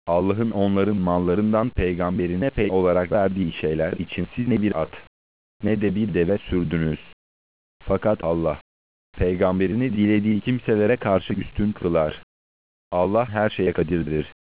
Allah'ın onların mallarından peygamberine pey olarak verdiği şeyler için siz ne bir at, ne de bir deve sürdünüz. Fakat Allah, peygamberini dilediği kimselere karşı üstün kılar. Allah her şeye kadirdir.